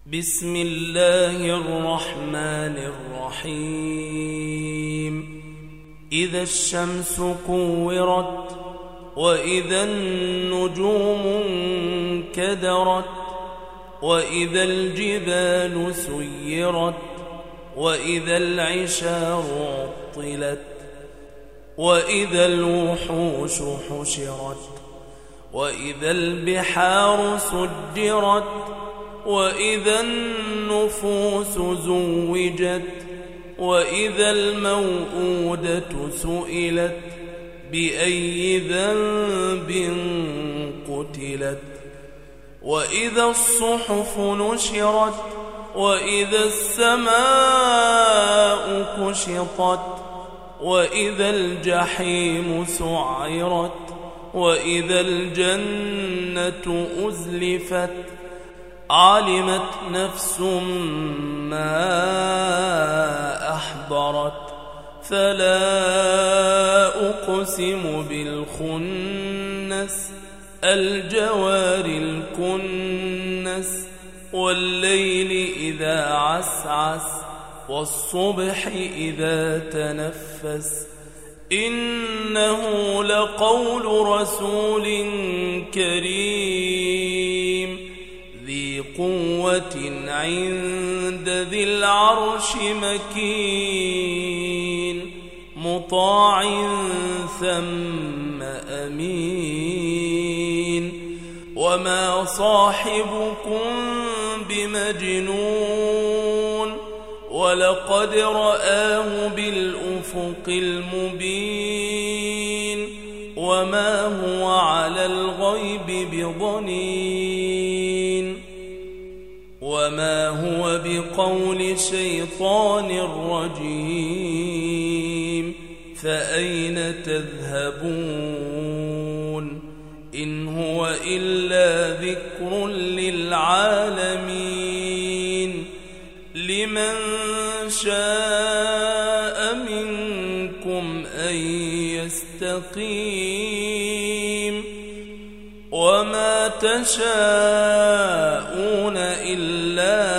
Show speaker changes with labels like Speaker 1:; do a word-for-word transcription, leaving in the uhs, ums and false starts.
Speaker 1: بسم الله الرحمن الرحيم إذا الشمس كورت وإذا النجوم انكدرت وإذا الجبال سيرت وإذا العشار عطلت وإذا الوحوش حشرت وإذا البحار سجرت وإذا النفوس زوجت وإذا الموءودة سئلت بأي ذنب قتلت وإذا الصحف نشرت وإذا السماء كشطت وإذا الجحيم سعرت وإذا الجنة أزلفت علمت نفس ما أحضرت فلا أقسم بالخنس الجوار الكنس والليل إذا عسعس والصبح إذا تنفس إنه لقول رسول كريم ذي قوة عند ذي العرش مكين مطاع ثم أمين وما صاحبكم بمجنون ولقد رآه بالأفق المبين وما هو على الغيب بضنين وما هو بقول شيطان رجيم فأين تذهبون إن هو إلا ذكر للعالمين لمن شاء منكم أن يستقيم وما تشاءون إلا